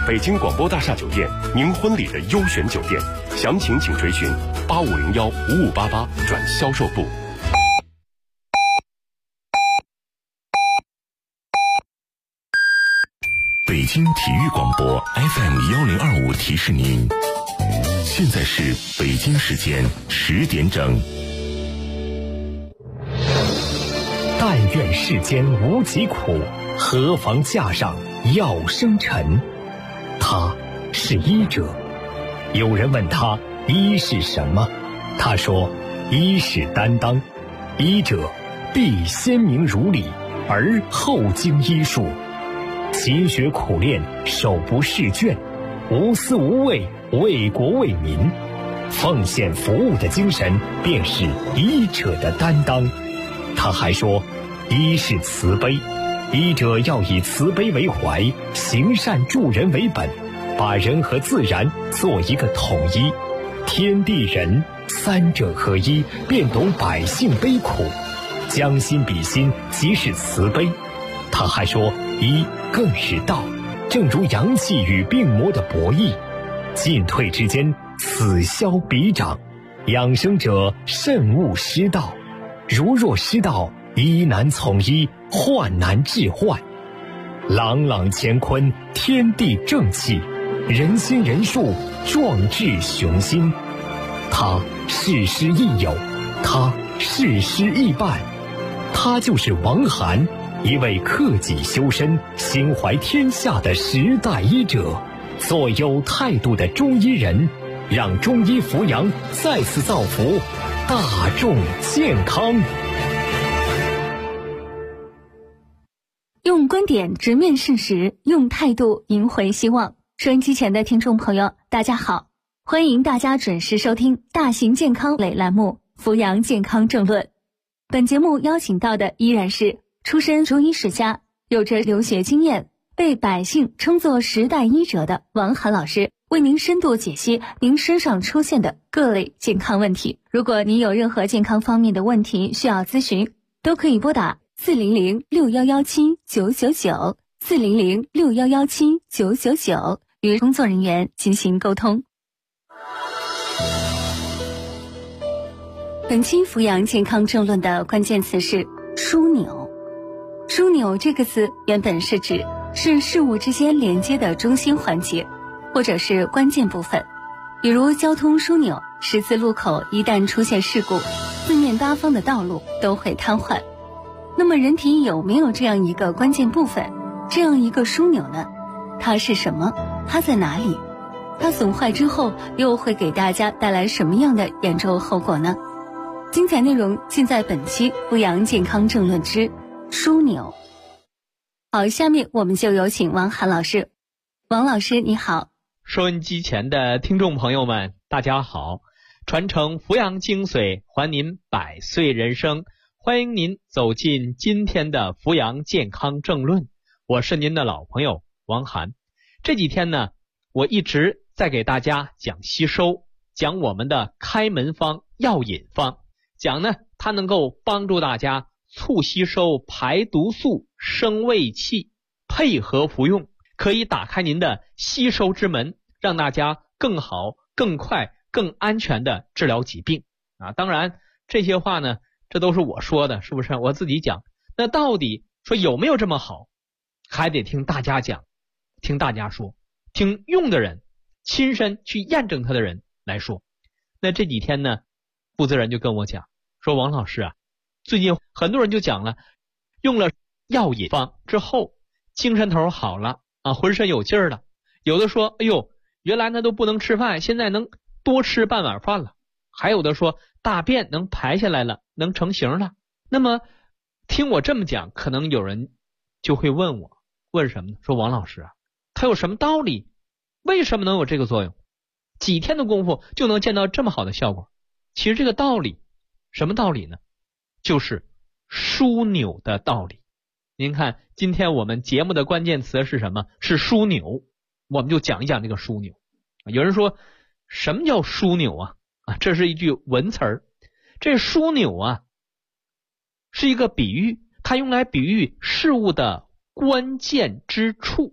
北京广播大厦酒店，您婚礼的优选酒店，详情请垂询8501-5588转销售部。北京体育广播 FM1025提示您，现在是北京时间10点整。 但愿世间无疾苦，何妨架上药生尘。他是医者。有人问他医是什么，他说医是担当，医者必先明如理，而后经医术，勤学苦练，手不释卷，无私无畏，为国为民，奉献服务的精神便是医者的担当。他还说医是慈悲，医者要以慈悲为怀，行善助人为本，把人和自然做一个统一，天地人三者合一，便懂百姓悲苦，将心比心，即是慈悲。他还说医更是道，正如阳气与病魔的博弈，进退之间，此消彼长，养生者慎勿失道，如若失道，医难从医，患难治患。朗朗乾坤，天地正气，人心人术，壮志雄心。他事师亦友，他事师亦伴，他就是王涵，一位克己修身、心怀天下的时代医者，做有态度的中医人，让中医扶阳再次造福大众健康。 用观点直面事实，用态度赢回希望。收音机前的听众朋友，大家好，欢迎大家准时收听大型健康类栏目《扶阳健康政论》。本节目邀请到的依然是出身中医世家，有着留学经验，被百姓称作时代医者的王涵老师，为您深度解析您身上出现的各类健康问题。如果您有任何健康方面的问题需要咨询，都可以拨打400-6117-999 400-6117-999与工作人员进行沟通。本期扶阳健康政论的关键词是枢纽。枢纽这个词原本是指是事物之间连接的中心环节，或者是关键部分。比如交通枢纽，十字路口一旦出现事故，四面八方的道路都会瘫痪。那么人体有没有这样一个关键部分，这样一个枢纽呢？它是什么？它在哪里？它损坏之后又会给大家带来什么样的严重后果呢？精彩内容尽在本期扶阳健康政论之枢纽。好，下面我们就有请王涵老师。王老师你好。 收音机前的听众朋友们大家好，传承扶阳精髓，还您百岁人生，欢迎您走进今天的扶阳健康政论，我是您的老朋友王涵。这几天呢，我一直在给大家讲吸收，讲我们的开门方、药引方，讲呢它能够帮助大家促吸收、排毒素、升胃气，配合服用，可以打开您的吸收之门，让大家更好、更快、更安全的治疗疾病啊。当然这些话呢，这都是我说的，是不是？我自己讲。那到底说有没有这么好，还得听大家讲，听大家说，听用的人，亲身去验证他的人来说。那这几天呢，负责人就跟我讲说，王老师啊，最近很多人就讲了，用了药引方之后精神头好了啊，浑身有劲儿了。有的说，哎呦，原来他都不能吃饭，现在能多吃半碗饭了。还有的说大便能排下来了，能成型了。那么听我这么讲，可能有人就会问我，问什么呢？说王老师啊，它有什么道理？为什么能有这个作用？几天的功夫就能见到这么好的效果？其实这个道理，什么道理呢？就是枢纽的道理。您看今天我们节目的关键词是什么？是枢纽。我们就讲一讲这个枢纽。有人说什么叫枢纽啊？这是一句文词儿。这枢纽啊是一个比喻，它用来比喻事物的关键之处。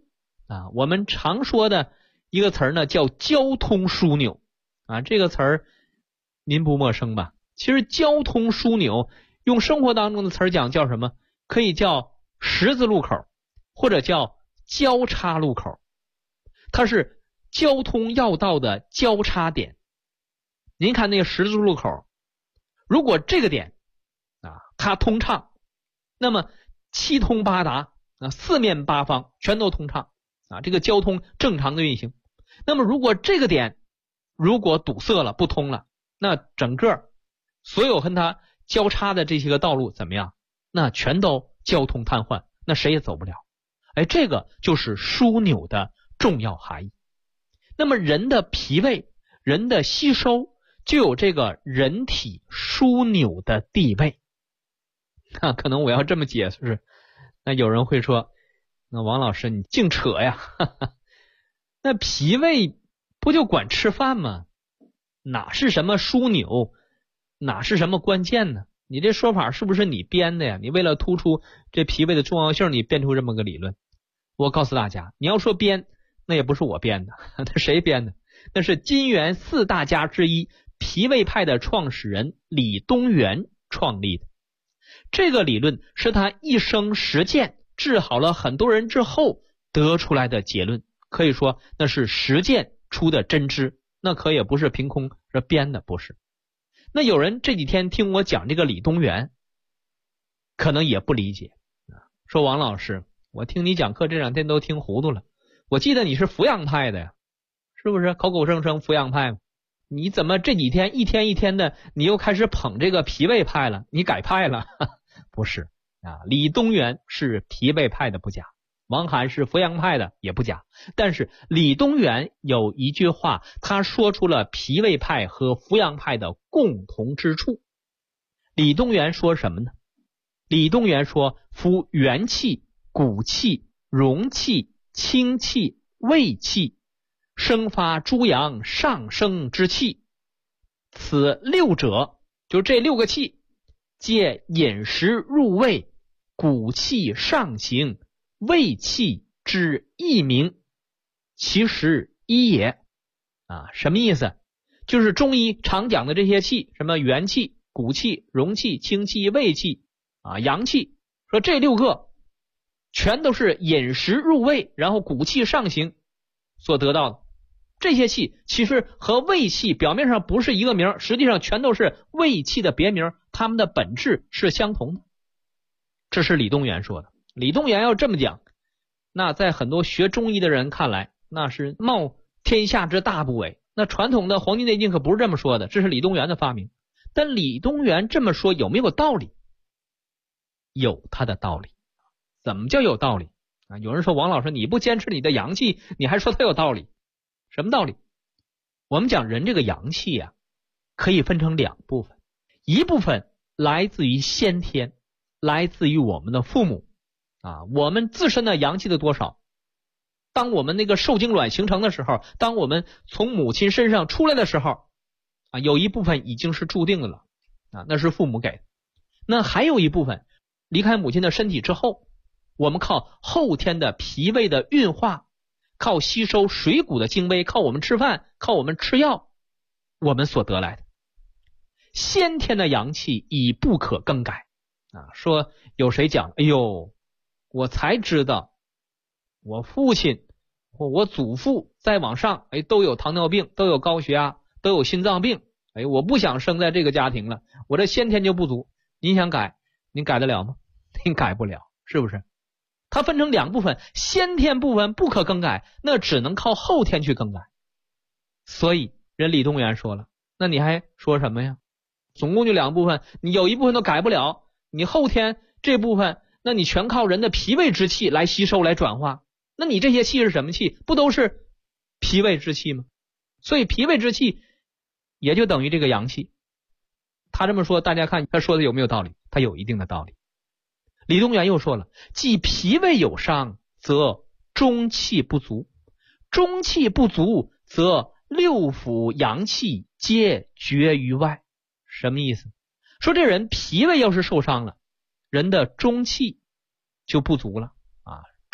啊。我们常说的一个词儿呢叫交通枢纽啊，这个词儿您不陌生吧？其实交通枢纽用生活当中的词儿讲叫什么？可以叫十字路口，或者叫交叉路口。它是交通要道的交叉点。您看那个十字路口，如果这个点啊它通畅，那么七通八达啊，四面八方全都通畅啊，这个交通正常的运行。那么如果这个点如果堵塞了不通了，那整个所有跟它交叉的这些个道路怎么样？那全都交通瘫痪，那谁也走不了。这个就是枢纽的重要含义。那么人的脾胃，人的吸收就有这个人体枢纽的地位。可能我要这么解释，那有人会说，那王老师你净扯呀，那脾胃不就管吃饭吗？哪是什么枢纽，哪是什么关键呢？你这说法是不是你编的呀？你为了突出这脾胃的重要性，你编出这么个理论。我告诉大家，你要说编，那也不是我编的，那谁编的？那是金元四大家之一脾胃派的创始人李东垣创立的。这个理论是他一生实践治好了很多人之后得出来的结论，可以说那是实践出的真知，那可也不是凭空编的，不是。那有人这几天听我讲这个李东垣，可能也不理解，说王老师，我听你讲课这两天都听糊涂了，我记得你是扶阳派的呀，是不是口口声声扶阳派？你怎么这几天一天一天的你又开始捧这个脾胃派了？你改派了？不是啊，李东垣是脾胃派的不假，王涵是扶阳派的也不假，但是李东垣有一句话，他说出了脾胃派和扶阳派的共同之处。李东垣说什么呢？李东垣说，夫元气、骨气、荣气、清气、胃气，生发诸阳上升之气，此六者，就这六个气，借饮食入胃，骨气上行，胃气之一名，其实一也。什么意思？就是中医常讲的这些气，什么元气、骨气、荣气、清气、胃气阳气，说这六个全都是饮食入胃，然后骨气上行所得到的。这些气其实和胃气表面上不是一个名，实际上全都是胃气的别名，它们的本质是相同的。这是李东垣说的。李东垣要这么讲，那在很多学中医的人看来，那是冒天下之大不韪。那传统的《黄帝内经》可不是这么说的，这是李东垣的发明。但李东垣这么说有没有道理？有他的道理。怎么叫有道理？有人说王老师你不坚持你的阳气，你还说他有道理？什么道理？我们讲人这个阳气可以分成两部分，一部分来自于先天，来自于我们的父母我们自身的阳气的多少，当我们那个受精卵形成的时候，当我们从母亲身上出来的时候有一部分已经是注定的了那是父母给的。那还有一部分离开母亲的身体之后，我们靠后天的脾胃的运化，靠吸收水谷的精微，靠我们吃饭，靠我们吃药，我们所得来的。先天的阳气已不可更改说有谁讲，哎呦，我才知道我父亲或我祖父再往上都有糖尿病，都有高血压，都有心脏病，我不想生在这个家庭了，我这先天就不足。您想改，您改得了吗？您改不了，是不是？它分成两部分，先天部分不可更改，那只能靠后天去更改。所以人李东垣说了，那你还说什么呀？总共就两部分，你有一部分都改不了，你后天这部分，那你全靠人的脾胃之气来吸收来转化，那你这些气是什么气？不都是脾胃之气吗？所以脾胃之气也就等于这个阳气。他这么说，大家看他说的有没有道理？他有一定的道理。李东垣又说了，既脾胃有伤，则中气不足，中气不足，则六腑阳气皆绝于外。什么意思？说这人脾胃要是受伤了，人的中气就不足了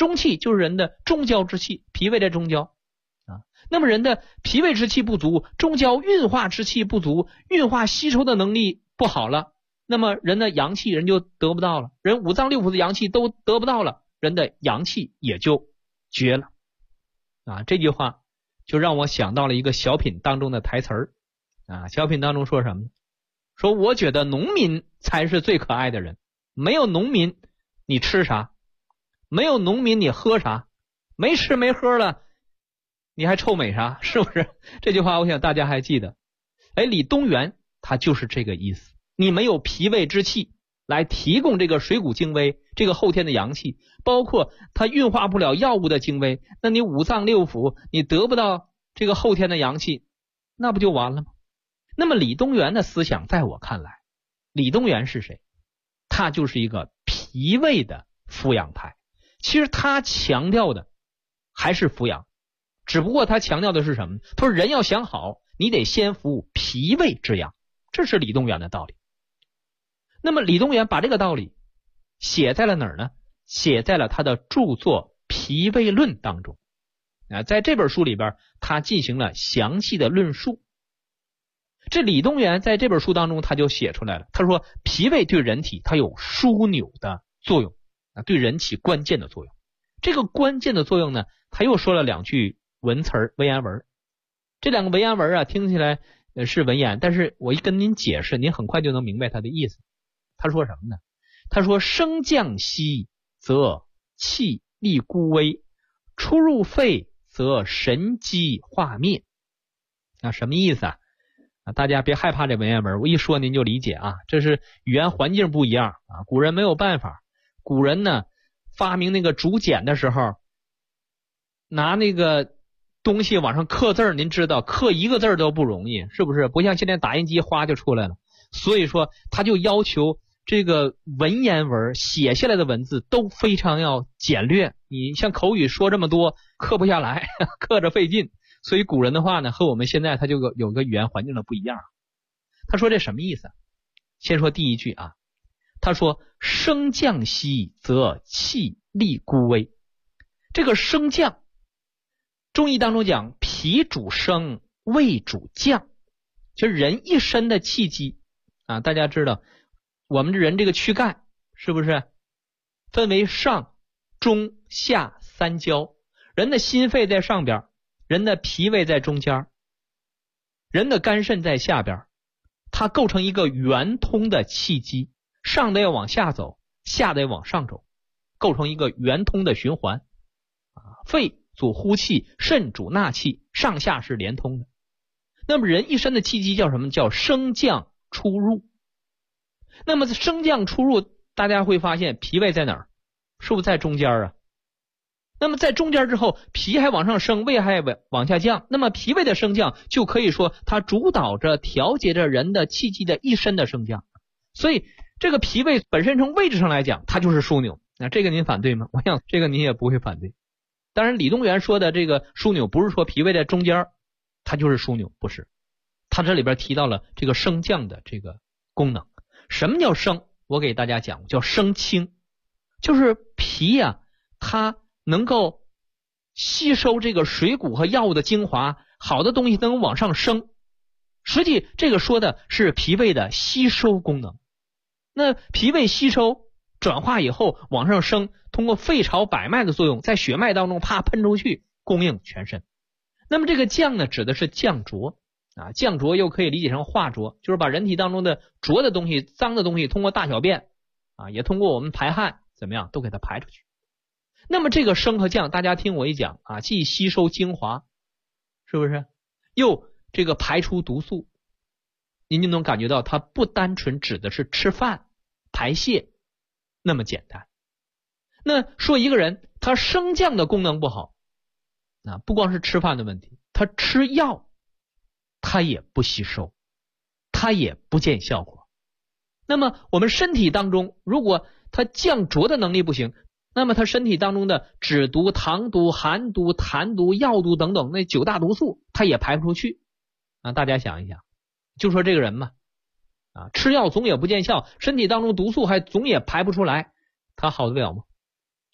中气就是人的中焦之气，脾胃在中焦啊。那么人的脾胃之气不足，中焦运化之气不足，运化吸收的能力不好了，那么人的阳气人就得不到了，人五脏六腑的阳气都得不到了，人的阳气也就绝了啊。这句话就让我想到了一个小品当中的台词儿啊。小品当中说什么呢？说我觉得农民才是最可爱的人，没有农民你吃啥？没有农民你喝啥？没吃没喝了你还臭美啥？是不是？这句话我想大家还记得。李东垣他就是这个意思，你没有脾胃之气来提供这个水谷精微，这个后天的阳气，包括它运化不了药物的精微，那你五脏六腑你得不到这个后天的阳气，那不就完了吗？那么李东垣的思想在我看来，李东垣是谁？他就是一个脾胃的扶阳派。其实他强调的还是扶阳，只不过他强调的是什么？他说人要想好，你得先扶脾胃之阳，这是李东垣的道理。那么李东垣把这个道理写在了哪儿呢？写在了他的著作《脾胃论》当中在这本书里边他进行了详细的论述。这李东垣在这本书当中他就写出来了，他说脾胃对人体它有枢纽的作用对人起关键的作用。这个关键的作用呢，他又说了两句文词儿文言文。这两个文言文听起来是文言，但是我一跟您解释，您很快就能明白他的意思。他说什么呢？他说升降息则气力孤微，出入肺则神机化灭。什么意思大家别害怕这文言文，我一说您就理解这是语言环境不一样古人没有办法。古人呢发明那个竹简的时候，拿那个东西往上刻字，您知道刻一个字都不容易，是不是？不像现在打印机哗就出来了。所以说他就要求这个文言文写下来的文字都非常要简略，你像口语说这么多刻不下来，刻着费劲。所以古人的话呢和我们现在他就有个语言环境的不一样。他说这什么意思？先说第一句他说升降息则气力孤微。这个升降中医当中讲脾主升，胃主降，就是人一身的气机大家知道我们人这个躯干是不是分为上中下三焦，人的心肺在上边，人的脾胃在中间，人的肝肾在下边，它构成一个圆通的气机，上的要往下走，下的要往上走，构成一个圆通的循环肺主呼气，肾主纳气，上下是连通的。那么人一身的气机叫什么？叫升降出入。那么升降出入大家会发现脾胃在哪儿？是不是在中间那么在中间之后，脾还往上升，胃还往下降，那么脾胃的升降就可以说它主导着调节着人的气机的一身的升降。所以这个脾胃本身从位置上来讲它就是枢纽。那这个您反对吗？我想这个您也不会反对。当然李东垣说的这个枢纽不是说脾胃在中间它就是枢纽，不是。他这里边提到了这个升降的这个功能。什么叫升？我给大家讲叫升清，就是脾它能够吸收这个水谷和药物的精华，好的东西能往上升。实际这个说的是脾胃的吸收功能。那脾胃吸收转化以后往上升，通过肺潮百脉的作用，在血脉当中啪喷出去，供应全身。那么这个降呢，指的是降浊降浊又可以理解成化浊，就是把人体当中的浊的东西、脏的东西通过大小便也通过我们排汗怎么样都给它排出去。那么这个升和降大家听我一讲既吸收精华，是不是又这个排出毒素，您就能感觉到它不单纯指的是吃饭排泄那么简单。那说一个人他升降的功能不好不光是吃饭的问题，他吃药他也不吸收，他也不见效果。那么我们身体当中如果他降浊的能力不行，那么他身体当中的脂毒、糖毒、寒毒、痰毒、药毒等等那9大毒素他也排不出去大家想一想，就说这个人嘛吃药总也不见效，身体当中毒素还总也排不出来，他好得了吗？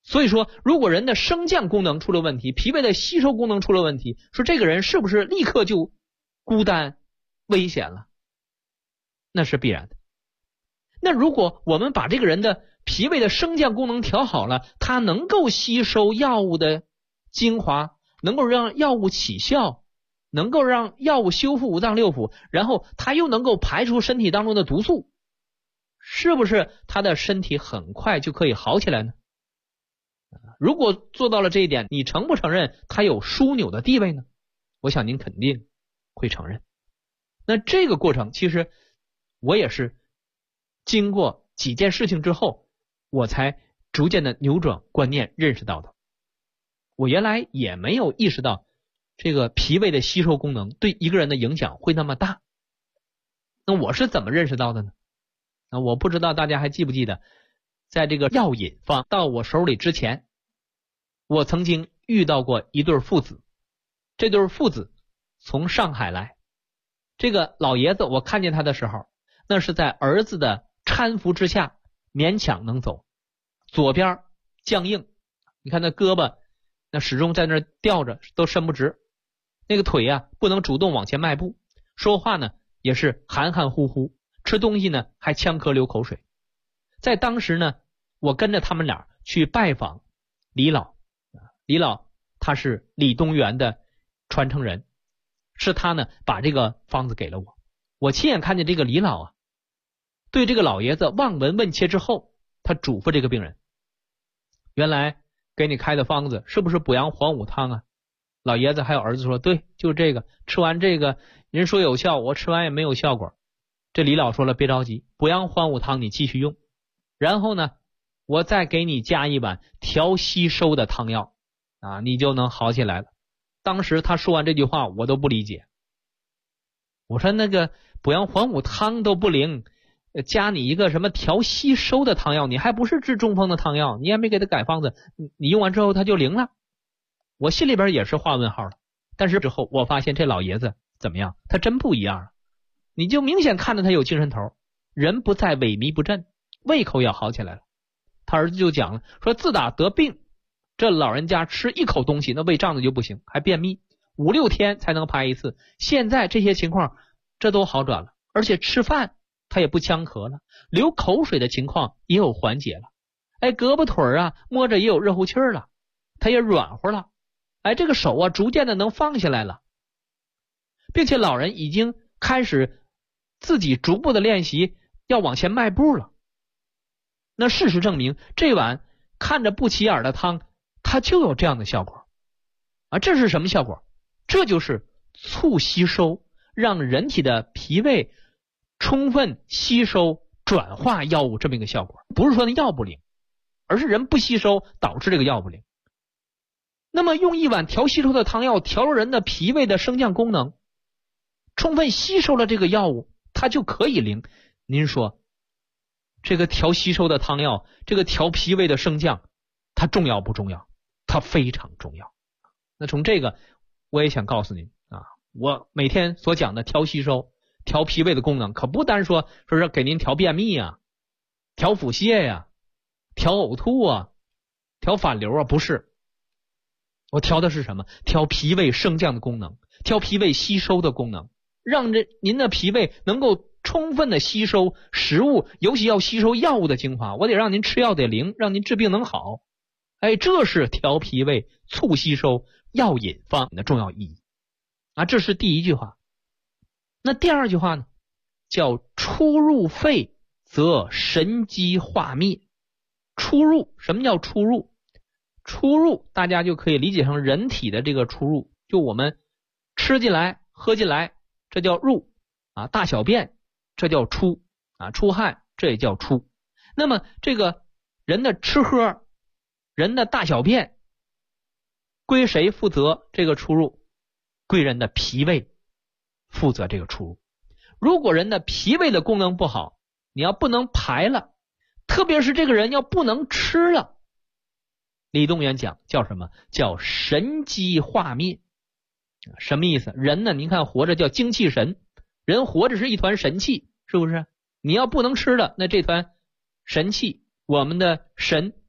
所以说，如果人的升降功能出了问题，脾胃的吸收功能出了问题，说这个人是不是立刻就孤单危险了？那是必然的。那如果我们把这个人的脾胃的升降功能调好了，他能够吸收药物的精华，能够让药物起效，能够让药物修复五脏六腑，然后他又能够排出身体当中的毒素，是不是他的身体很快就可以好起来呢？如果做到了这一点，你承不承认他有枢纽的地位呢？我想您肯定会承认。那这个过程其实我也是经过几件事情之后，我才逐渐的扭转观念，认识到的。我原来也没有意识到这个脾胃的吸收功能对一个人的影响会那么大。那我是怎么认识到的呢？那我不知道大家还记不记得，在这个药引方到我手里之前，我曾经遇到过一对父子。这对父子从上海来，这个老爷子我看见他的时候，那是在儿子的搀扶之下勉强能走，左边僵硬，你看那胳膊那始终在那吊着，都伸不直，那个腿啊不能主动往前迈步，说话呢也是含含糊糊，吃东西呢还呛咳流口水。在当时呢，我跟着他们俩去拜访李老，李老他是李东垣的传承人，是他呢把这个方子给了我。我亲眼看见这个李老啊，对这个老爷子望闻问切之后，他嘱咐这个病人，原来给你开的方子是不是补阳黄武汤啊？老爷子还有儿子说，对，就是这个，吃完这个人说有效，我吃完也没有效果。这李老说了，别着急，补阳黄武汤你继续用，然后呢我再给你加一碗调吸收的汤药啊，你就能好起来了。当时他说完这句话我都不理解，我说那个补阳黄武汤都不灵，加你一个什么调吸收的汤药，你还不是治中风的汤药，你也没给他改方子，你用完之后他就灵了。我心里边也是画问号了。但是之后我发现这老爷子怎么样，他真不一样了。你就明显看着他有精神头，人不在萎靡不振，胃口也好起来了。他儿子就讲了，说自打得病，这老人家吃一口东西那胃胀的就不行，还便秘，5、6天才能排一次。现在这些情况这都好转了，而且吃饭他也不呛咳了，流口水的情况也有缓解了。哎，胳膊腿啊摸着也有热乎气儿了，他也软和了。哎，这个手啊逐渐的能放下来了，并且老人已经开始自己逐步的练习要往前迈步了。那事实证明，这碗看着不起眼的汤它就有这样的效果啊！这是什么效果？这就是促吸收，让人体的脾胃充分吸收转化药物这么一个效果。不是说那药不灵，而是人不吸收导致这个药不灵。那么用一碗调吸收的汤药调了人的脾胃的升降功能，充分吸收了这个药物，它就可以灵。您说这个调吸收的汤药，这个调脾胃的升降，它重要不重要？它非常重要。那从这个我也想告诉您啊，我每天所讲的调吸收、调脾胃的功能，可不单说是给您调便秘啊、调腹泻呀、调呕吐啊、调反流啊，不是。我调的是什么？调脾胃升降的功能，调脾胃吸收的功能，让您的脾胃能够充分的吸收食物，尤其要吸收药物的精华。我得让您吃药得灵，让您治病能好。哎，这是调脾胃促吸收药引方的重要意义啊！这是第一句话。那第二句话呢，叫出入肺则神机化灭。出入，什么叫出入？出入大家就可以理解成人体的这个出入，就我们吃进来喝进来，这叫入啊，大小便这叫出啊，出汗这也叫出。那么这个人的吃喝，人的大小便归谁负责这个出入？归人的脾胃负责这个出入。如果人的脾胃的功能不好，你要不能排了，特别是这个人要不能吃了，李东垣讲叫什么？叫神机化灭。什么意思？人呢，您看活着叫精气神，人活着是一团神气，是不是？你要不能吃了，那这团神气，我们的神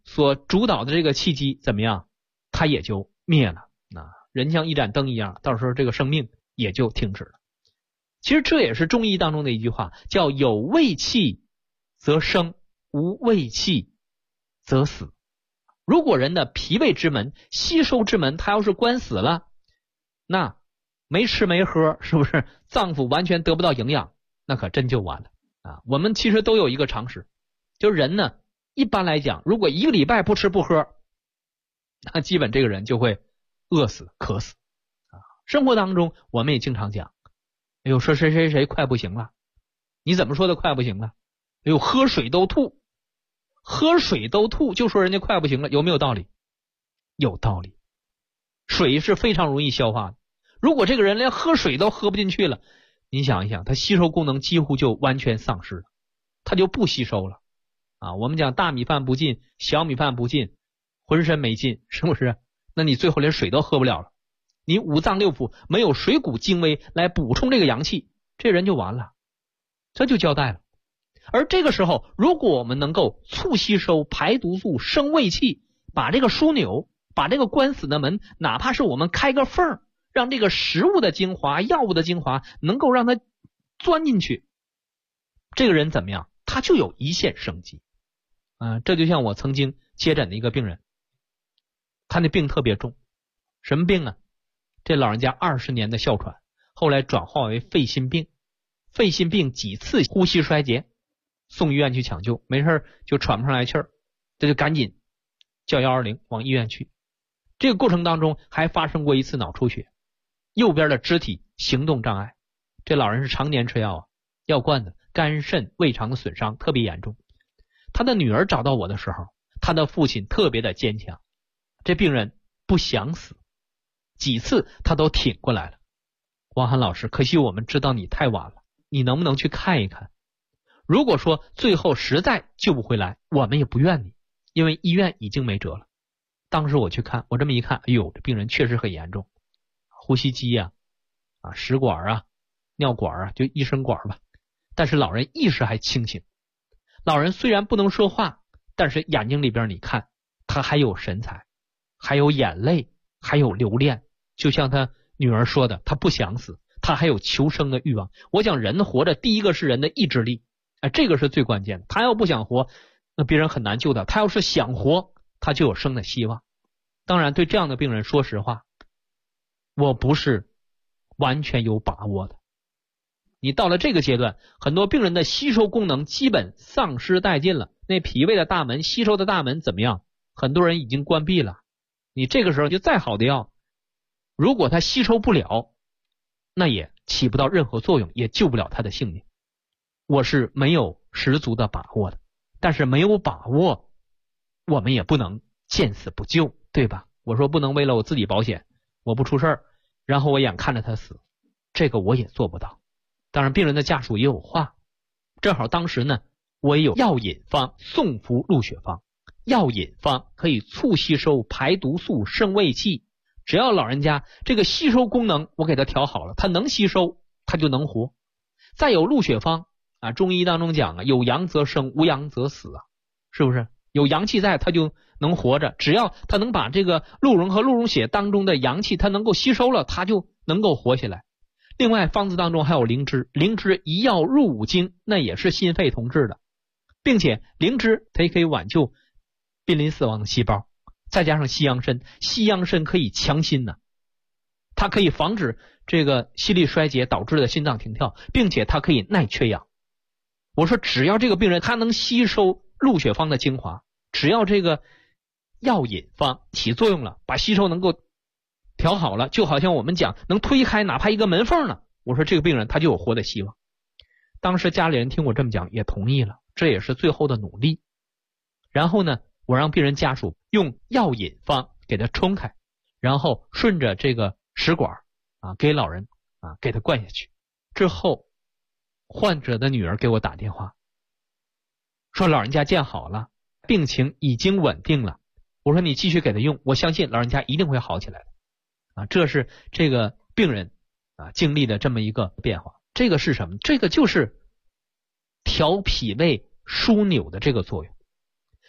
所主导的这个气机怎么样，它也就灭了。人像一盏灯一样，到时候这个生命也就停止了。其实这也是中医当中的一句话，叫有胃气则生，无胃气则死。如果人的脾胃之门、吸收之门它要是关死了，那没吃没喝，是不是脏腑完全得不到营养，那可真就完了啊！我们其实都有一个常识，就人呢一般来讲，如果1个礼拜不吃不喝，那基本这个人就会饿死渴死啊。生活当中我们也经常讲，哎呦，说谁谁谁快不行了，你怎么说的快不行了？哎呦，喝水都吐，喝水都吐，就说人家快不行了，有没有道理？有道理。水是非常容易消化的，如果这个人连喝水都喝不进去了，你想一想，他吸收功能几乎就完全丧失了，他就不吸收了啊。我们讲大米饭不进，小米饭不进，浑身没劲，是不是？那你最后连水都喝不了了，你五脏六腑没有水谷精微来补充这个阳气，这人就完了，这就交代了。而这个时候，如果我们能够促吸收、排毒素、生胃气，把这个枢纽，把这个关死的门，哪怕是我们开个缝，让这个食物的精华、药物的精华能够让它钻进去，这个人怎么样？他就有一线生机。这就像我曾经接诊的一个病人，他那病特别重，什么病啊？这老人家20年的哮喘，后来转化为肺心病，肺心病几次呼吸衰竭，送医院去抢救，没事就喘不上来气儿，这就赶紧叫120往医院去。这个过程当中还发生过一次脑出血，右边的肢体行动障碍，这老人是常年吃药啊，药罐子，肝肾胃肠的损伤特别严重。他的女儿找到我的时候，他的父亲特别的坚强，这病人不想死，几次他都挺过来了。王涵老师，可惜我们知道你太晚了，你能不能去看一看？如果说最后实在救不回来，我们也不怨你，因为医院已经没辙了。当时我去看，我这么一看，哎呦，这病人确实很严重，呼吸机啊、食管啊、尿管啊，就一身管吧。但是老人意识还清醒，老人虽然不能说话，但是眼睛里边你看，他还有神采，还有眼泪，还有留恋。就像他女儿说的，他不想死，他还有求生的欲望。我讲人活着，第一个是人的意志力，这个是最关键的。他要不想活，那别人很难救他；他要是想活，他就有生的希望。当然，对这样的病人，说实话，我不是完全有把握的。你到了这个阶段，很多病人的吸收功能基本丧失殆尽了，那脾胃的大门、吸收的大门怎么样？很多人已经关闭了。你这个时候就再好的药，如果他吸收不了，那也起不到任何作用，也救不了他的性命。我是没有十足的把握的，但是没有把握，我们也不能见死不救，对吧？我说不能为了我自己保险，我不出事儿，然后我眼看着他死，这个我也做不到。当然病人的家属也有话，正好当时呢，我也有药引方送服入血方。药引方可以促吸收、排毒素、生胃气，只要老人家这个吸收功能我给他调好了，他能吸收，他就能活。再有入血方中医当中讲有阳则生，无阳则死是不是？有阳气在，他就能活着，只要他能把这个鹿茸和鹿茸血当中的阳气他能够吸收了，他就能够活下来。另外方子当中还有灵芝，灵芝一药入五经，那也是心肺同治的，并且灵芝它也可以挽救濒临死亡的细胞，再加上西洋参，西洋参可以强心它可以防止这个心力衰竭导致的心脏停跳，并且它可以耐缺氧。我说只要这个病人他能吸收入血方的精华，只要这个药引方起作用了，把吸收能够调好了，就好像我们讲能推开哪怕一个门缝呢，我说这个病人他就有活的希望。当时家里人听我这么讲也同意了，这也是最后的努力。然后呢，我让病人家属用药引方给他冲开，然后顺着这个食管给老人给他灌下去。之后患者的女儿给我打电话说老人家见好了，病情已经稳定了。我说你继续给他用，我相信老人家一定会好起来的。这是这个病人经历的这么一个变化。这个是什么？这个就是调脾胃枢纽的这个作用。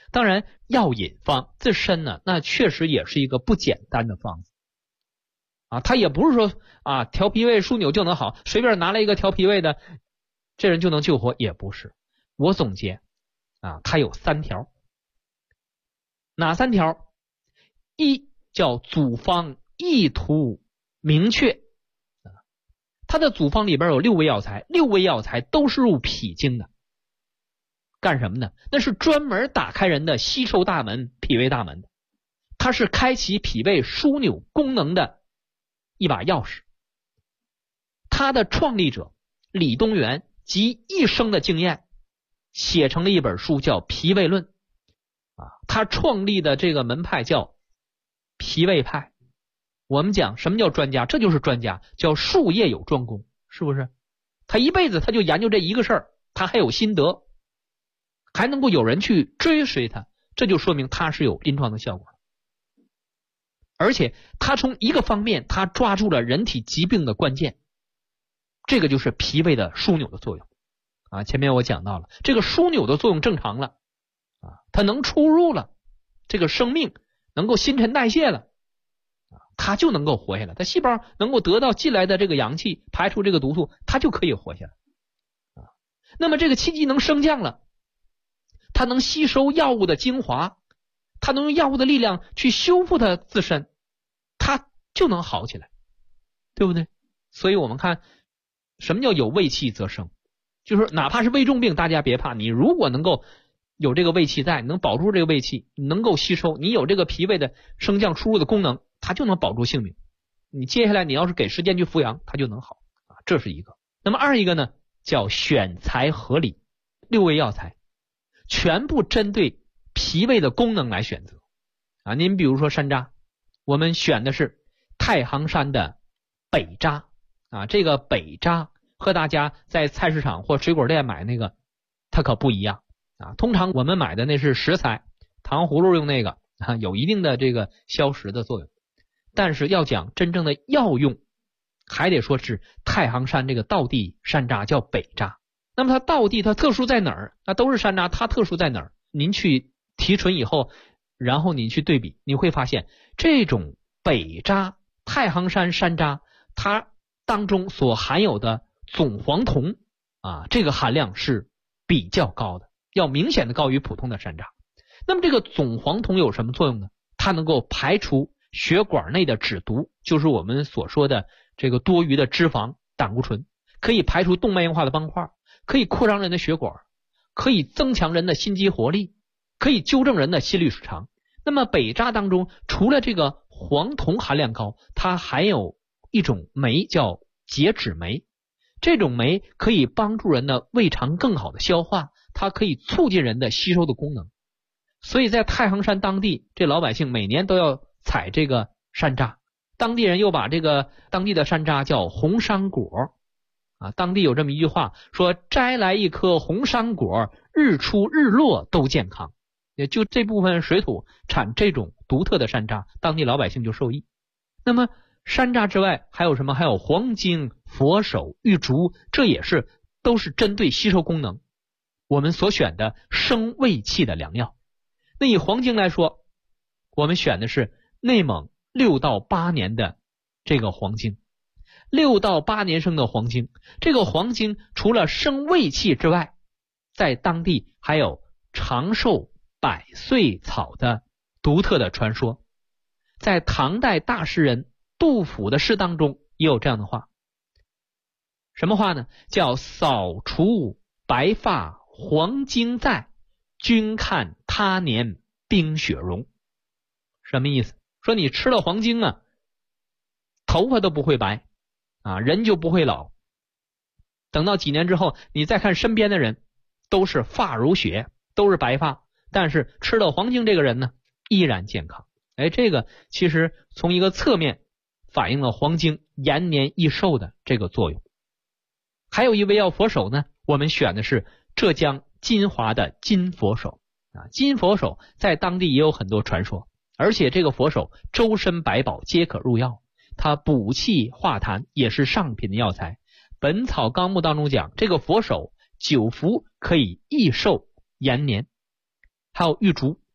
当然药引方自身呢，那确实也是一个不简单的方子啊，它也不是说啊调脾胃枢纽就能好，随便拿来一个调脾胃的这人就能救活，也不是。我总结啊，它有3条。哪3条？一叫组方意图明确，它的组方里边有6味药材，6味药材都是入脾经的。干什么呢？那是专门打开人的吸收大门、脾胃大门的，它是开启脾胃枢纽功能的一把钥匙。它的创立者李东垣集一生的经验写成了一本书，叫《脾胃论》啊。他创立的这个门派叫脾胃派。我们讲什么叫专家？这就是专家，叫术业有专攻，是不是？他一辈子他就研究这一个事儿，他还有心得，还能够有人去追随他，这就说明他是有临床的效果。而且他从一个方面，他抓住了人体疾病的关键，这个就是脾胃的枢纽的作用啊。前面我讲到了，这个枢纽的作用正常了啊，它能出入了，这个生命能够新陈代谢了，它就能够活下来，它细胞能够得到进来的这个阳气，排出这个毒素，它就可以活下来啊。那么这个气机能升降了，它能吸收药物的精华，它能用药物的力量去修复它自身，它就能好起来，对不对？所以我们看什么叫有胃气则生，就是哪怕是胃重病，大家别怕，你如果能够有这个胃气在，能保住这个胃气，能够吸收，你有这个脾胃的升降输入的功能，它就能保住性命。你接下来你要是给时间去服养，它就能好啊，这是一个。那么二一个呢，叫选材合理，6味药材全部针对脾胃的功能来选择啊。您比如说山楂，我们选的是太行山的北楂啊，这个北楂和大家在菜市场或水果店买那个它可不一样啊。通常我们买的那是食材，糖葫芦用那个啊，有一定的这个消食的作用，但是要讲真正的药用，还得说是太行山这个道地山楂，叫北楂。那么它道地它特殊在哪儿？那都是山楂，它特殊在哪儿？您去提纯以后，然后你去对比，你会发现这种北楂、太行山山楂，它当中所含有的总黄酮啊，这个含量是比较高的，要明显的高于普通的山楂。那么这个总黄酮有什么作用呢？它能够排除血管内的脂毒，就是我们所说的这个多余的脂肪、胆固醇，可以排除动脉硬化的斑块，可以扩张人的血管，可以增强人的心肌活力，可以纠正人的心律失常。那么北楂当中除了这个黄酮含量高，它含有一种酶叫解脂酶，这种酶可以帮助人的胃肠更好的消化，它可以促进人的吸收的功能。所以在太行山当地，这老百姓每年都要采这个山楂，当地人又把这个当地的山楂叫红山果啊。当地有这么一句话说，摘来一颗红山果，日出日落都健康。也就这部分水土产这种独特的山楂，当地老百姓就受益。那么山楂之外还有什么？还有黄精、佛手、玉竹，这也是都是针对吸收功能我们所选的生胃气的良药。那以黄精来说，我们选的是内蒙6到8年的这个黄精，6到8年生的黄精。这个黄精除了生胃气之外，在当地还有长寿百岁草的独特的传说。在唐代大诗人杜甫的诗当中也有这样的话，什么话呢？叫扫除白发黄精在，君看他年冰雪融。什么意思？说你吃了黄精啊，头发都不会白啊，人就不会老。等到几年之后，你再看身边的人，都是发如雪，都是白发，但是吃了黄精这个人呢，依然健康。这个其实从一个侧面反映了黄精延年益寿的这个作用。还有一味药佛手呢，我们选的是浙江金华的金佛手啊。金佛手在当地也有很多传说，而且这个佛手周身百宝皆可入药，它补气化痰，也是上品的药材。本草纲目当中讲，这个佛手久服可以益寿延年。还有玉竹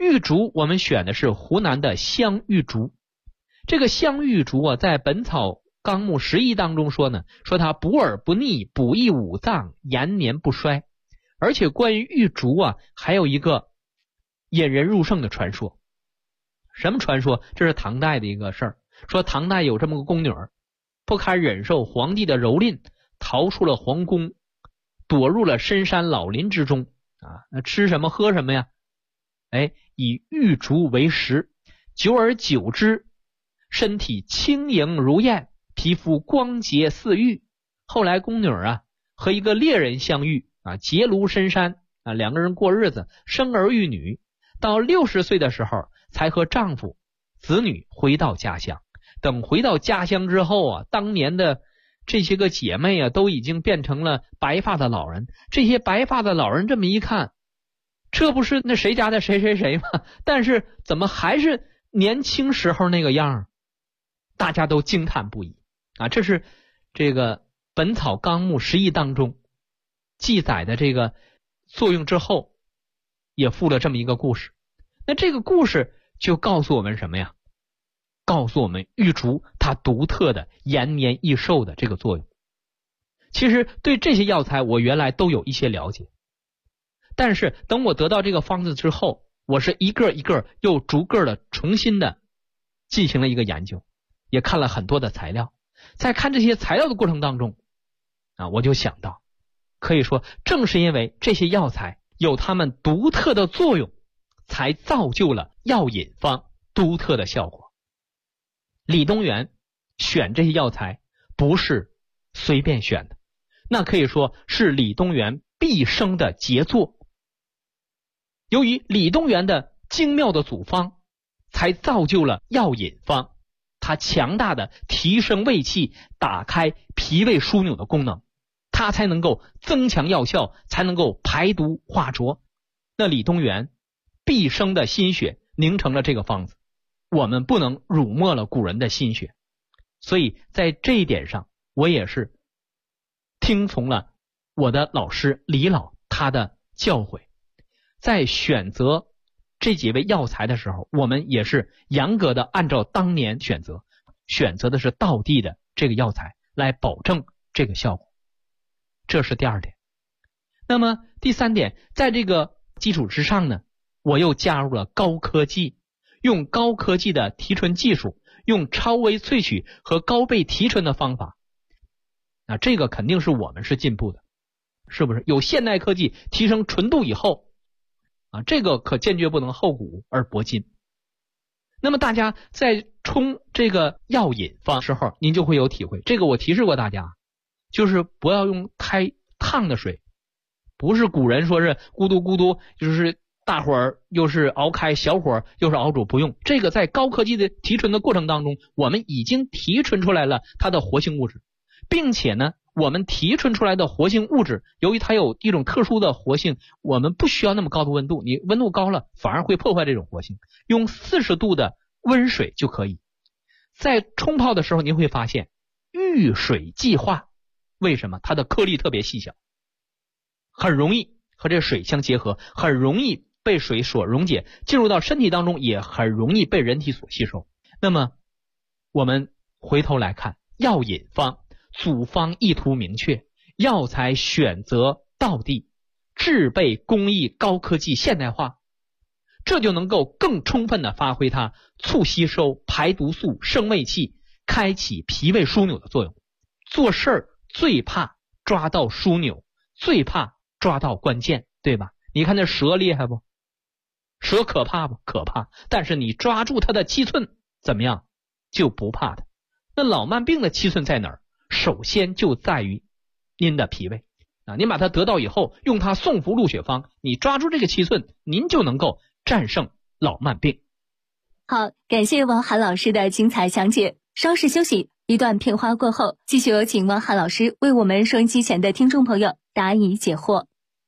玉竹我们选的是湖南的香玉竹。这个香玉竹啊，在《本草纲目拾遗》当中说呢，说它补耳不腻，补益五脏，延年不衰。而且关于玉竹啊，还有一个引人入胜的传说。什么传说？这是唐代的一个事儿。说唐代有这么个宫女，不堪忍受皇帝的蹂躏，逃出了皇宫，躲入了深山老林之中啊。那吃什么喝什么呀？以玉竹为食，久而久之，身体轻盈如燕，皮肤光洁似玉。后来宫女啊和一个猎人相遇啊，结庐深山啊，两个人过日子，生儿育女。到60岁的时候，才和丈夫、子女回到家乡。等回到家乡之后啊，当年的这些个姐妹啊，都已经变成了白发的老人。这些白发的老人这么一看，这不是那谁家的谁谁谁吗？但是怎么还是年轻时候那个样？大家都惊叹不已啊！这是这个《本草纲目拾遗》当中记载的这个作用之后，也附了这么一个故事。那这个故事就告诉我们什么呀？告诉我们玉竹它独特的延年益寿的这个作用。其实对这些药材我原来都有一些了解，但是等我得到这个方子之后，我是一个一个又逐个的重新的进行了一个研究，也看了很多的材料。在看这些材料的过程当中啊，我就想到，可以说正是因为这些药材有它们独特的作用，才造就了药引方独特的效果。李东垣选这些药材不是随便选的，那可以说是李东垣毕生的杰作。由于李东垣的精妙的组方，才造就了药引方，它强大的提升胃气，打开脾胃枢纽的功能，它才能够增强药效，才能够排毒化浊。那李东垣毕生的心血凝成了这个方子，我们不能辱没了古人的心血。所以在这一点上，我也是听从了我的老师李老他的教诲。在选择这几味药材的时候，我们也是严格的按照当年选择的是道地的这个药材来保证这个效果。这是第二点。那么第三点，在这个基础之上呢，我又加入了高科技，用高科技的提纯技术，用超微萃取和高倍提纯的方法。这个肯定是我们是进步的，是不是？有现代科技提升纯度以后这个可坚决不能厚古而薄今。那么大家在冲这个药引方时候，您就会有体会。这个我提示过大家，就是不要用太烫的水，不是古人说是咕嘟咕嘟，就是大火又是熬开，小火又是熬煮，不用。这个在高科技的提纯的过程当中，我们已经提纯出来了它的活性物质，并且呢，我们提纯出来的活性物质，由于它有一种特殊的活性，我们不需要那么高的温度，你温度高了反而会破坏这种活性，用40度的温水就可以。在冲泡的时候，您会发现遇水即化。为什么？它的颗粒特别细小，很容易和这水相结合，很容易被水所溶解，进入到身体当中也很容易被人体所吸收。那么我们回头来看药引方，组方意图明确，药材选择道地，制备工艺高科技现代化，这就能够更充分的发挥它促吸收、排毒素、升胃气、开启脾胃枢纽的作用。做事儿最怕抓到枢纽，最怕抓到关键，对吧？你看那蛇厉害不？蛇可怕不？可怕。但是你抓住它的七寸怎么样？就不怕它。那老慢病的七寸在哪儿？首先就在于您的脾胃您把它得到以后，用它送服入血方，你抓住这个七寸，您就能够战胜老慢病。 好，感谢王涵老师的精彩讲解。稍事休息，一段片花过后，继续有请王涵老师为我们收音机前的听众朋友答疑解惑。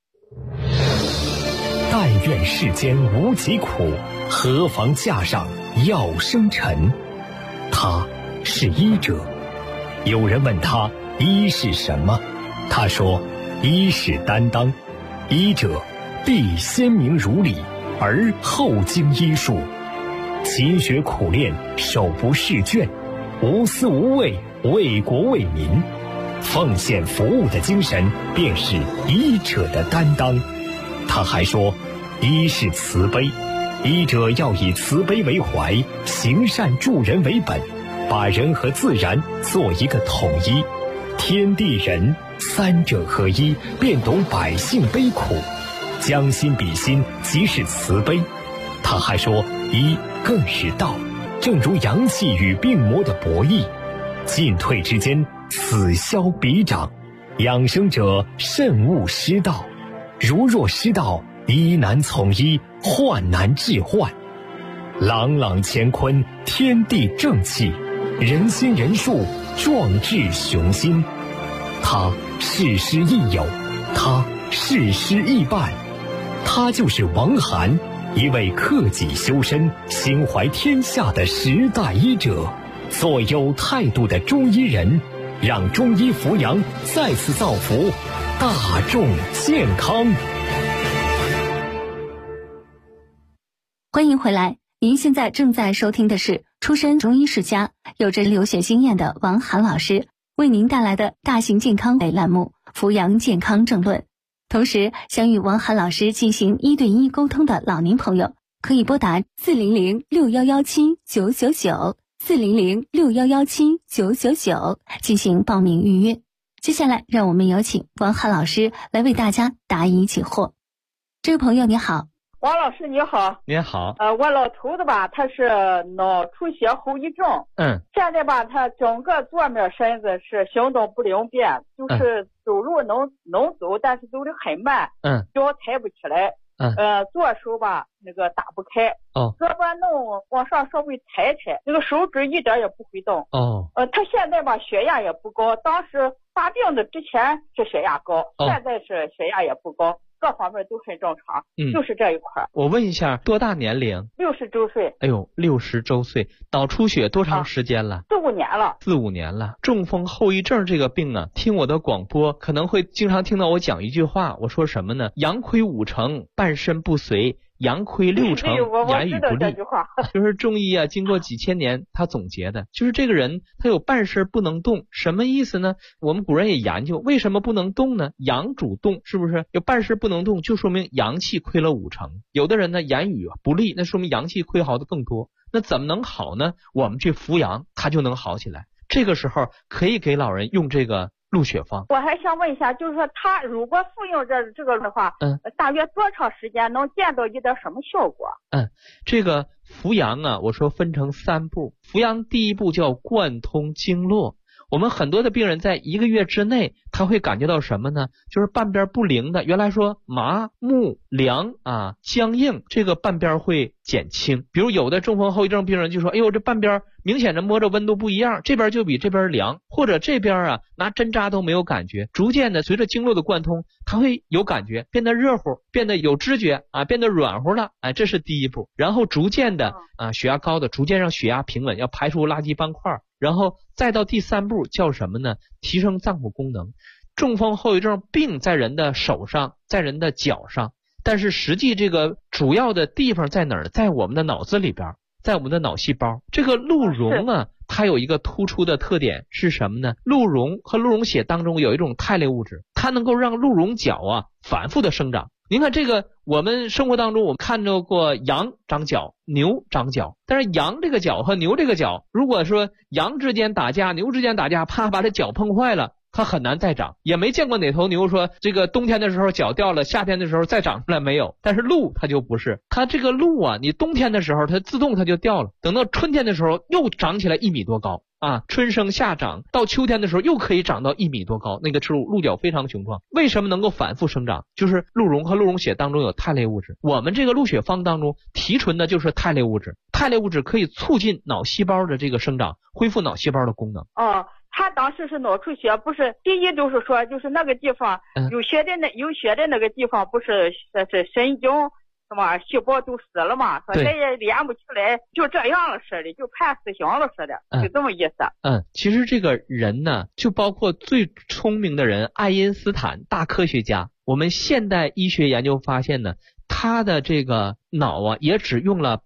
但愿世间无疾苦，何妨架上药生尘。他是医者。有人问他医是什么，他说医是担当，医者必鲜明如理， 而后经医术，勤学苦练，手不释卷，无私无畏，为国为民，奉献服务的精神便是医者的担当。他还说，医是慈悲，医者要以慈悲为怀，行善助人为本，把人和自然做一个统一，天地人三者合一，便懂百姓悲苦，将心比心，即是慈悲。他还说，医更是道，正如阳气与病魔的博弈，进退之间，此消彼长，养生者慎勿失道，如若失道，医难从医，患难治患。朗朗乾坤，天地正气，人心人术，壮志雄心。他事师亦友，他事师亦伴，他就是王涵，一位克己修身、心怀天下的时代医者，做有态度的中医人，让中医扶阳再次造福大众健康。 欢迎回来，您现在正在收听的是出身中医世家、有着留学经验的王涵老师为您带来的大型健康类栏目《扶阳健康政论》。同时，想与王涵老师进行1对1沟通的老年朋友，可以拨打400-6117-999 400-6117-999进行报名预约。接下来，让我们有请王涵老师来为大家答疑解惑。这位朋友你好。 王老师你好。 您好。 我老头子吧，他是脑出血后遗症。现在吧，他整个左面身子是行动不灵便，就是走路能走，但是走得很慢。脚抬不起来。左手吧那个打不开。胳膊弄往上稍微抬，那个手指一点也不会动。他现在吧血压也不高，当时发病的之前是血压高，现在是血压也不高。各方面都很正常，就是这一块。 我问一下，多大年龄 ？60周岁。 哎呦，60周岁，脑出血多长时间了 ？4、5年了。 4、5年了。中风后遗症这个病啊，听我的广播可能会经常听到我讲一句话，我说什么呢？阳亏5成，半身不遂。阳亏6成，言语不利。就是中医啊，经过几千年他总结的，就是这个人他有半身不能动，什么意思呢？我们古人也研究为什么不能动呢？阳主动，是不是？有半身不能动，就说明阳气亏了5成。有的人呢言语不利，那说明阳气亏耗的更多。那怎么能好呢？我们去扶阳，他就能好起来。这个时候可以给老人用这个鹿血方。 我还想问一下，就是说他如果服用这个的话，大约多长时间能见到一点什么效果？ 这个扶阳啊，我说分成3步。扶阳第一步叫贯通经络。我们很多的病人在1个月之内，他会感觉到什么呢？就是半边不灵的，原来说麻木凉啊僵硬，这个半边会减轻。比如有的中风后遗症病人就说，哎呦，这半边明显的摸着温度不一样，这边就比这边凉，或者这边啊拿针扎都没有感觉。逐渐的随着经络的贯通，他会有感觉，变得热乎，变得有知觉啊，变得软乎了。这是第一步。然后逐渐的血压高的逐渐让血压平稳，要排除垃圾斑块。然后再到第3步叫什么呢？提升脏腑功能。中风后遗症病在人的手上，在人的脚上，但是实际这个主要的地方在哪儿？在我们的脑子里边，在我们的脑细胞。这个鹿茸啊，它有一个突出的特点是什么呢？鹿茸和鹿茸血当中有一种肽类物质，它能够让鹿茸角啊反复的生长。您看这个，我们生活当中我们看到过羊长角，牛长角，但是羊这个角和牛这个角，如果说羊之间打架，牛之间打架，怕把这角碰坏了，它很难再长。也没见过哪头牛说这个冬天的时候角掉了，夏天的时候再长出来，没有。但是鹿它就不是，它这个鹿啊，你冬天的时候它自动它就掉了，等到春天的时候又长起来1米多高。春生夏长，到秋天的时候又可以长到1米多高。那个鹿角非常雄壮。为什么能够反复生长？就是鹿茸和鹿茸血当中有肽类物质。我们这个鹿血方当中提纯的就是肽类物质，肽类物质可以促进脑细胞的这个生长，恢复脑细胞的功能。 他当时是脑出血，不是第一就是说就是那个地方有血的那个地方不是神经什么细胞都死了嘛，说这也连不起来，就这样了似的，就判死刑了似的，就这么意思。 其实这个人呢，就包括最聪明的人，爱因斯坦大科学家，我们现代医学研究发现呢， 他的这个脑啊也只用了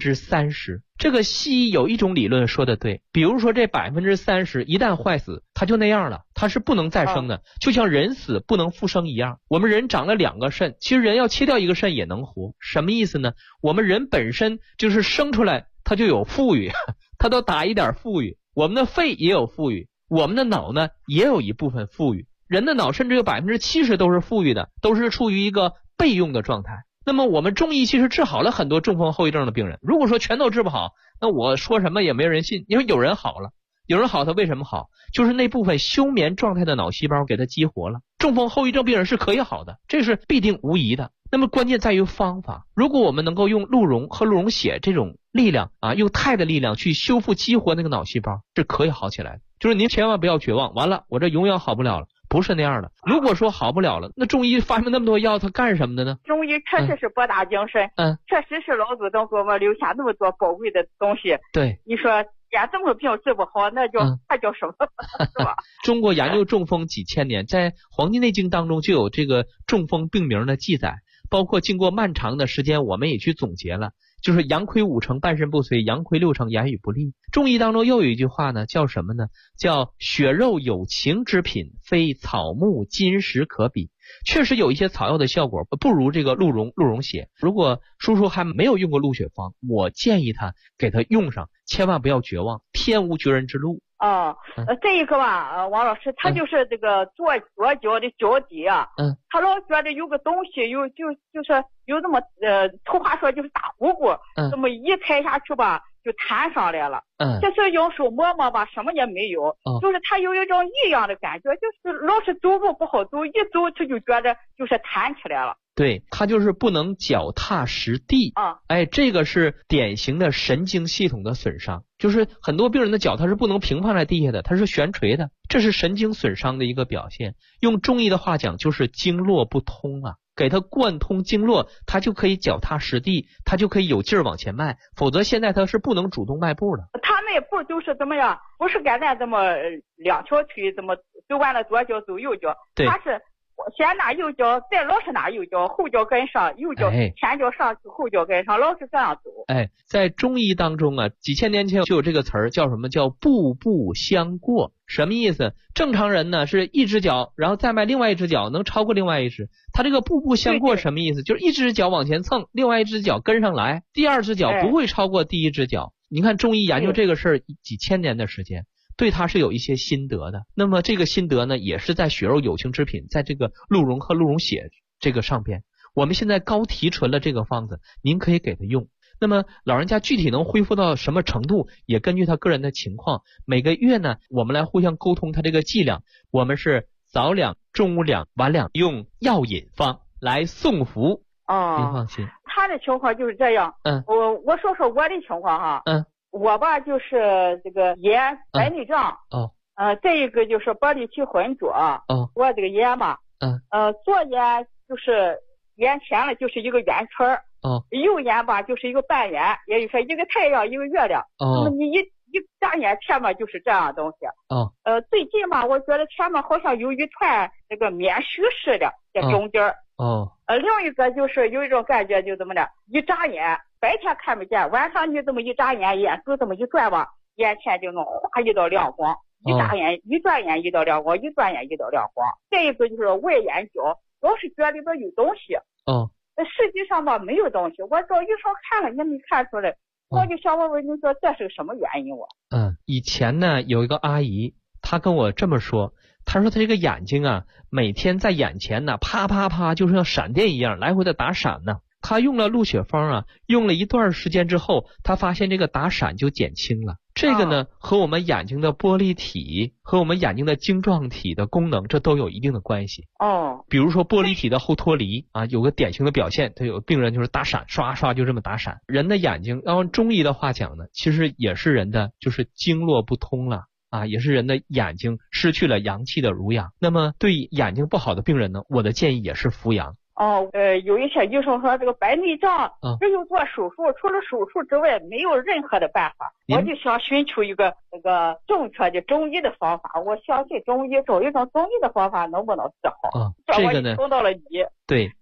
30%。这个西医有一种理论说的对，比如说这30%一旦坏死，他就那样了，他是不能再生的，就像人死不能复生一样。我们人长了2个肾，其实人要切掉一个肾也能活，什么意思呢？我们人本身就是生出来他就有富裕，他都打一点富裕，我们的肺也有富裕，我们的脑呢也有一部分富裕，人的脑甚至有70%都是富裕的，都是处于一个备用的状态。那么我们中医其实治好了很多中风后遗症的病人，如果说全都治不好，那我说什么也没人信，因为有人好了，有人好他为什么好？就是那部分休眠状态的脑细胞给他激活了。中风后遗症病人是可以好的，这是必定无疑的。那么关键在于方法，如果我们能够用鹿茸和鹿茸血这种力量啊，用肽的力量去修复激活那个脑细胞，是可以好起来的。就是您千万不要绝望，完了我这永远好不了了，不是那样的。如果说好不了了，那中医发明那么多药，它干什么的呢？ 中医确实是博大精深，确实是老祖宗给我们留下那么多宝贵的东西。 对， 你说研这么病治不好，那叫什么？是吧？ 中国研究中风几千年，在《黄帝内经》当中就有这个中风病名的记载，包括经过漫长的时间，我们也去总结了。就是阳亏5成，半身不遂；阳亏6成，言语不利。中医当中又有一句话呢，叫什么呢？叫血肉有情之品，非草木金石可比。确实有一些草药的效果不如这个鹿茸血。如果叔叔还没有用过鹿血方，我建议他给他用上，千万不要绝望，天无绝人之路。 这一个吧，王老师，他就是这个左脚的脚底啊，他老觉得有个东西就是有这么土话说就是大糊糊，这么一踩下去吧，就弹上来了。这是用手摸摸吧，什么也没有，就是他有一种异样的感觉，就是老是走路不好走，一走他就觉得就是弹起来了。 对，他就是不能脚踏实地这个是典型的神经系统的损伤，就是很多病人的脚他是不能平放在地下的，他是悬垂的，这是神经损伤的一个表现。用中医的话讲就是经络不通啊，给他贯通经络，他就可以脚踏实地，他就可以有劲儿往前迈，否则现在他是不能主动迈步的。 他迈步就是怎么样，不是跟咱这么2条腿这么走完了左脚走右脚，他是先拿右脚，再老是拿右脚，后脚跟上，右脚前脚上去，后脚跟上，老是这样走。在中医当中啊，几千年前就有这个词儿，叫什么？叫步步相过。什么意思？正常人呢是一只脚，然后再迈另外一只脚，能超过另外一只。他这个步步相过什么意思？就是一只脚往前蹭，另外一只脚跟上来，第二只脚不会超过第一只脚。你看中医研究这个事儿几千年的时间。对他是有一些心得的，那么这个心得呢，也是在血肉有情之品，在这个鹿茸和鹿茸血这个上边，我们现在高提纯了这个方子，您可以给他用。那么老人家具体能恢复到什么程度，也根据他个人的情况，每个月呢，我们来互相沟通他这个剂量，我们是早2、中午2、晚2，用药引方来送服。您放心。 他的情况就是这样。我说说我的情况哈。我吧就是这个眼白内障，这一个就是玻璃体浑浊，我这个眼嘛，左眼就是眼前了就是一个圆圈，右眼吧就是一个半圆，也就是说一个太阳一个月亮，那么你一眨眼前面就是这样的东西。最近吧我觉得前面好像有一团那个面絮似的在中间。另一个就是有一种感觉，就怎么的，一眨眼白天看不见，晚上你这么一眨眼，眼珠这么一转吧，眼前就能哗一道亮光，一眨眼一转眼一道亮光，一转眼一道亮光。这一个就是外眼角，老是觉得里边有东西，实际上吧没有东西，我找医生看了也没看出来，我就想问你说这是什么原因？ 以前呢有一个阿姨，她跟我这么说，她说她这个眼睛啊，每天在眼前呢啪啪啪就像闪电一样来回的打闪呢。她用了鹿血方啊，用了一段时间之后，她发现这个打闪就减轻了。这个呢和我们眼睛的玻璃体和我们眼睛的晶状体的功能，这都有一定的关系。比如说玻璃体的后脱离啊，有个典型的表现，他有病人就是打闪，刷刷就这么打闪。人的眼睛，按中医的话讲呢，其实也是人的就是经络不通了啊，也是人的眼睛失去了阳气的濡养。那么对眼睛不好的病人呢，我的建议也是扶阳。 有一些医生说这个白内障只有做手术，除了手术之外没有任何的办法。我就想寻求一个那个正确的中医的方法，我相信中医找一种中医的方法能不能治好。 这个呢， 碰到了你。 对，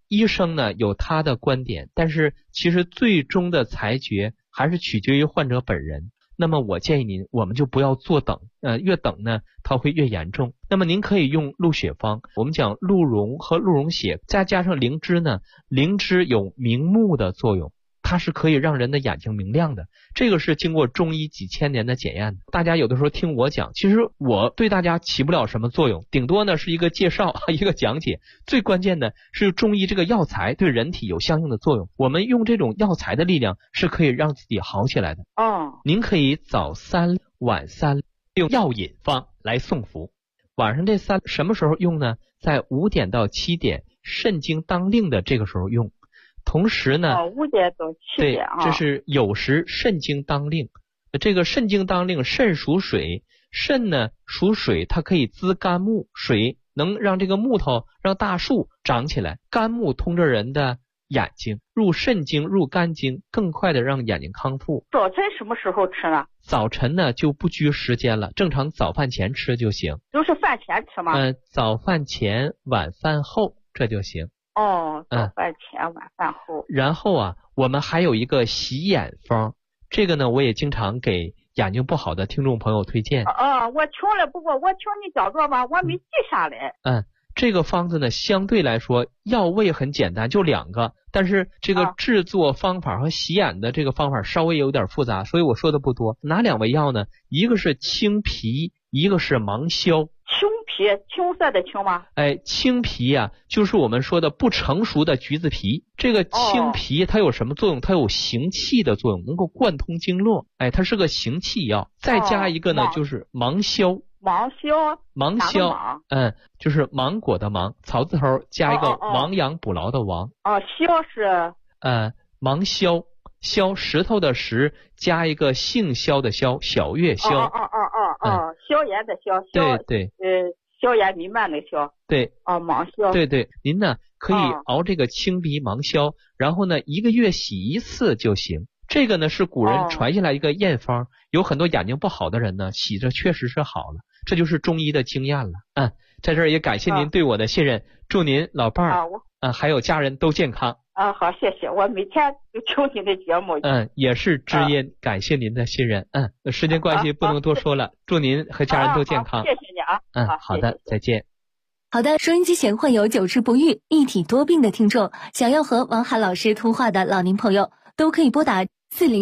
医生呢有他的观点，但是其实最终的裁决还是取决于患者本人。那么我建议您，我们就不要坐等，越等呢，它会越严重。那么您可以用鹿血方，我们讲鹿茸和鹿茸血，再加上灵芝呢，灵芝有明目的作用，它是可以让人的眼睛明亮的，这个是经过中医几千年的检验的。大家有的时候听我讲，其实我对大家起不了什么作用，顶多呢是一个介绍，一个讲解。最关键的是中医这个药材对人体有相应的作用，我们用这种药材的力量是可以让自己好起来的。您可以早3晚3用药引方来送服。晚上这3什么时候用呢？在5点到7点肾经当令的这个时候用。同时呢 ，5点到7点对，这是酉时肾经当令。这个肾经当令，肾属水，肾呢属水，它可以滋肝木，水能让这个木头让大树长起来，肝木通着人的眼睛，入肾经入肝经，更快的让眼睛康复。 早晨什么时候吃呢？ 早晨呢就不拘时间了，正常早饭前吃就行。 就是饭前吃吗？ 早饭前晚饭后这就行。 早饭前晚饭后。 然后啊，我们还有一个洗眼方，这个呢我也经常给眼睛不好的听众朋友推荐。 我听了，不过我听你讲过吧，我没记下来。 这个方子呢相对来说药味很简单，就2个，但是这个制作方法和洗眼的这个方法稍微有点复杂，所以我说的不多。哪2味药呢？一个是青皮，一个是芒硝。 青皮，青色的青吗？ 青皮啊，就是我们说的不成熟的橘子皮。这个青皮它有什么作用？它有行气的作用，能够贯通经络。它是个行气药。再加一个呢，就是芒硝。芒硝，就是芒果的芒，草字头加一个亡羊补牢的亡。 硝是芒硝，硝石头的石加一个姓萧的萧，小月萧。 消炎的消。 对。 消炎弥漫的消。 对。 芒硝。 对，您呢可以熬这个青皮芒硝，然后呢1个月洗1次就行。这个呢是古人传下来一个验方，有很多眼睛不好的人呢洗着确实是好了，这就是中医的经验了。在这儿也感谢您对我的信任，祝您老伴儿还有家人都健康。 好，谢谢，我每天就听你的节目。 也是知音，感谢您的信任。时间关系不能多说了，祝您和家人都健康。 谢谢你啊。 好的，再见。 好的，收音机前患有久治不愈、一体多病的听众，想要和王涵老师通话的老年朋友，都可以拨打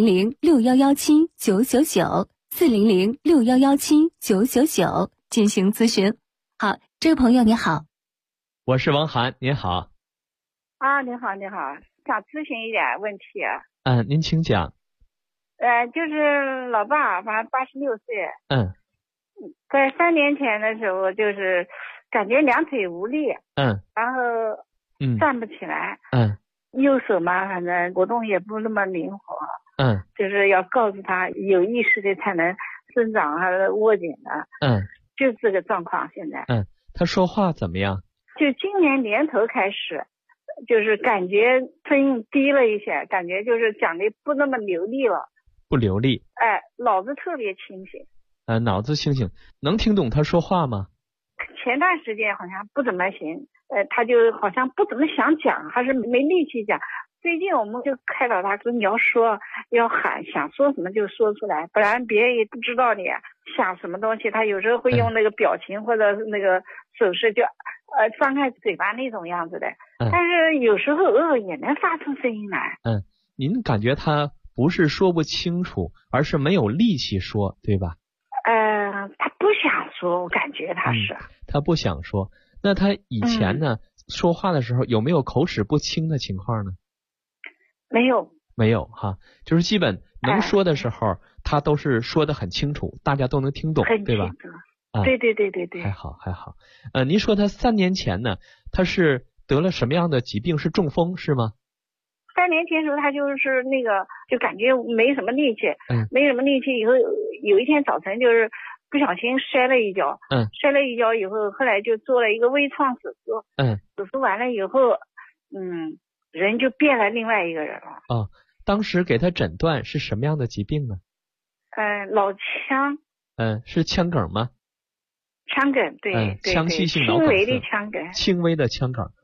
400-6117-999，400-6117-999进行咨询。好，这位朋友你好。 我是王涵，您好。 你好，想咨询一点问题。 您请讲。 就是老爸，反正86岁。在3年前的时候，就是感觉2腿无力。然后站不起来。右手嘛，反正活动也不那么灵活。就是要告诉他有意识的才能伸长和握紧的。就这个状况现在。 他说话怎么样？ 就今年年头开始，就是感觉声音低了一些，感觉就是讲的不那么流利了。 不流利。 脑子特别清醒。 脑子清醒，能听懂他说话吗？ 前段时间好像不怎么行，他就好像不怎么想讲，还是没力气讲。最近我们就开导他说，你要说要喊，想说什么就说出来，不然别人也不知道你想什么东西。他有时候会用那个表情或者那个手势，就张开嘴巴那种样子的。但是有时候也能发出声音来。 您感觉他不是说不清楚，而是没有力气说，对吧？ 他不想说，我感觉他是。 他不想说。那他以前呢，说话的时候有没有口齿不清的情况呢？ 没有哈，就是基本能说的时候，他都是说得很清楚，大家都能听懂，对吧？ 对。 还好。您说他3年前呢，他是得了什么样的疾病？是中风是吗 ？3年前的时候，他就是那个，就感觉没什么力气，以后有一天早晨就是不小心摔了一跤，摔了一跤以后，后来就做了一个微创手术，手术完了以后，人就变了另外一个人了。 当时给他诊断是什么样的疾病呢？ 脑腔。 是腔梗吗？ 腔梗，对， 腔隙性脑梗塞， 轻微的腔梗。 轻微的腔梗。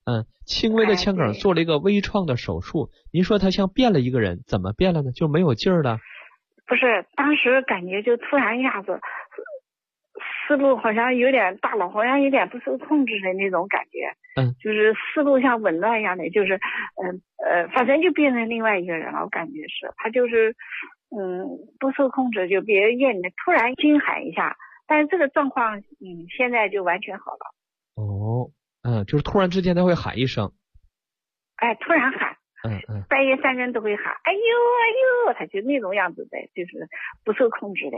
轻微的腔梗做了一个微创的手术，您说他像变了一个人，怎么变了呢？就没有劲儿了？ 不是，当时感觉就突然一下子思路好像有点大了，好像有点不受控制的那种感觉。就是思路像紊乱一样的，就是反正就变成另外一个人了。我感觉是他就是不受控制，就别人夜里突然惊喊一下，但是这个状况现在就完全好了。 就是突然之间他会喊一声， 突然喊，半夜3更都会喊，哎呦哎呦，他就那种样子的，就是不受控制的。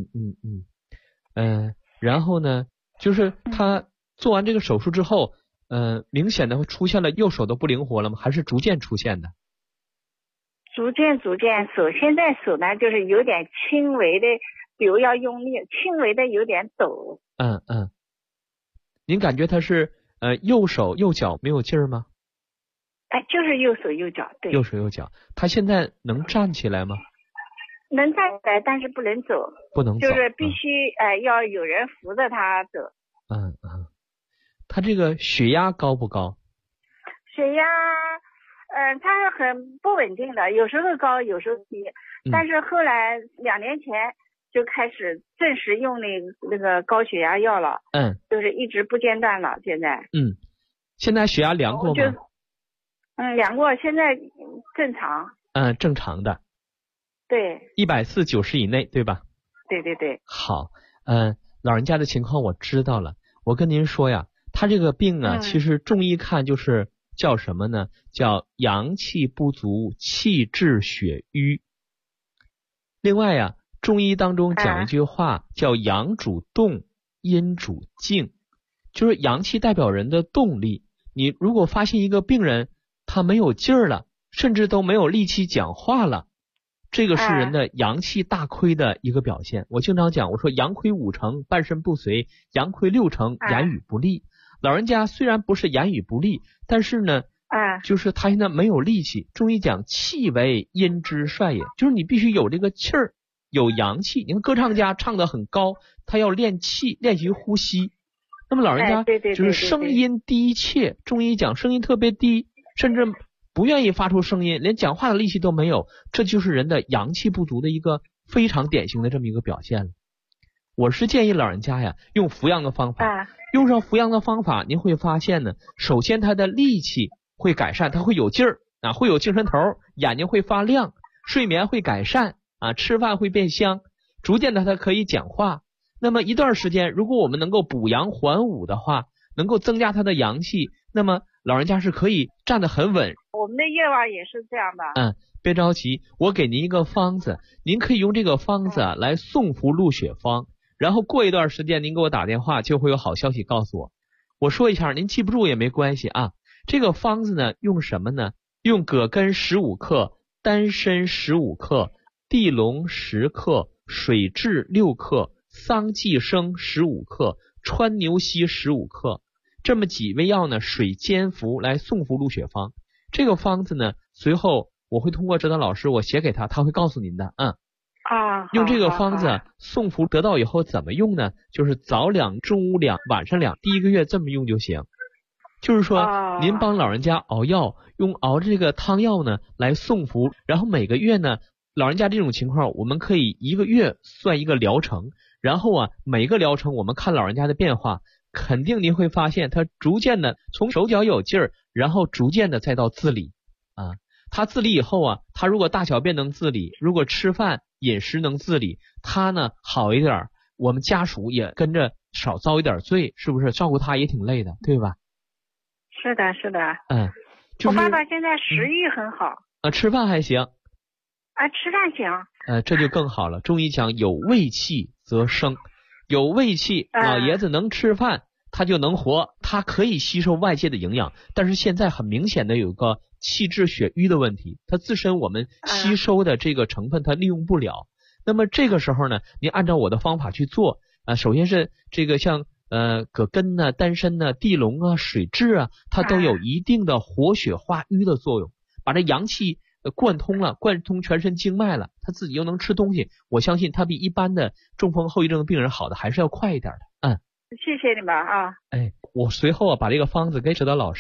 然后呢，就是他做完这个手术之后，明显的会出现了右手的不灵活了吗？还是逐渐出现的？ 逐渐，现在手呢就是有点轻微的，比如要用力，轻微的有点抖。 您感觉他是右手右脚没有劲儿吗？ 就是右手右脚，对。 右手右脚，他现在能站起来吗？ 能站起来，但是不能走。 不能走， 就是必须要有人扶着他走。 他这个血压高不高？ 血压他很不稳定的，有时候高有时候低。但是后来2年前就开始正式用那个高血压药了。就是一直不间断了。 现在血压量过吗？ 量过，现在正常。 正常的。 对 ，140/90以内，对吧？ 对。 好，老人家的情况我知道了。我跟您说呀，他这个病啊，其实中医看就是叫什么呢？叫阳气不足，气滞血瘀。另外呀，中医当中讲一句话，叫阳主动，阴主静，就是阳气代表人的动力。你如果发现一个病人他没有劲儿了，甚至都没有力气讲话了，这个是人的阳气大亏的一个表现。我经常讲，我说阳亏5成，半身不遂；阳亏6成，言语不利。老人家虽然不是言语不利，但是呢，就是他现在没有力气。中医讲气为阴之帅也，就是你必须有这个气儿，有阳气。你看歌唱家唱得很高，他要练气，练习呼吸。那么老人家就是声音低切，中医讲声音特别低，甚至不愿意发出声音，连讲话的力气都没有，这就是人的阳气不足的一个非常典型的这么一个表现了。我是建议老人家呀，用扶阳的方法，用上扶阳的方法，您会发现呢，首先他的力气会改善，他会有劲儿会有精神头，眼睛会发亮，睡眠会改善吃饭会变香，逐渐的他可以讲话。那么一段时间，如果我们能够补阳还武的话，能够增加他的阳气，那么老人家是可以站得很稳。 我们的愿望也是这样的。 别着急，我给您一个方子，您可以用这个方子来送服鹿血方，然后过一段时间您给我打电话，就会有好消息告诉我。我说一下，您记不住也没关系这个方子呢，用什么呢？用葛根15克，丹参15克，地龙10克，水蛭6克，桑寄生15克，川牛膝15克，这么几味药呢，水煎服来送服鹿血方。这个方子呢，随后我会通过指导老师我写给他，他会告诉您的。用这个方子送服得到以后怎么用呢？就是早2，中午2，晚上2，第1个月这么用就行。就是说您帮老人家熬药，用熬这个汤药呢来送服，然后每个月呢，老人家这种情况我们可以1个月算一个疗程，然后每个疗程我们看老人家的变化，肯定您会发现他逐渐的从手脚有劲儿，然后逐渐的再到自理他自理以后他如果大小便能自理，如果吃饭饮食能自理，他呢好一点，我们家属也跟着少遭一点罪，是不是？照顾他也挺累的，对吧？ 是的我爸爸现在食欲很好吃饭还行吃饭行这就更好了。中医讲有胃气则生，有胃气老爷子能吃饭，他就能活，他可以吸收外界的营养。但是现在很明显的有个气滞血瘀的问题，它自身我们吸收的这个成分它利用不了。那么这个时候呢，您按照我的方法去做首先是这个像葛根丹参地龙水蛭它都有一定的活血化瘀的作用，把这阳气贯通全身经脉了，他自己又能吃东西，我相信他比一般的中风后遗症的病人好的还是要快一点的。 谢谢你们我随后把这个方子给指导老师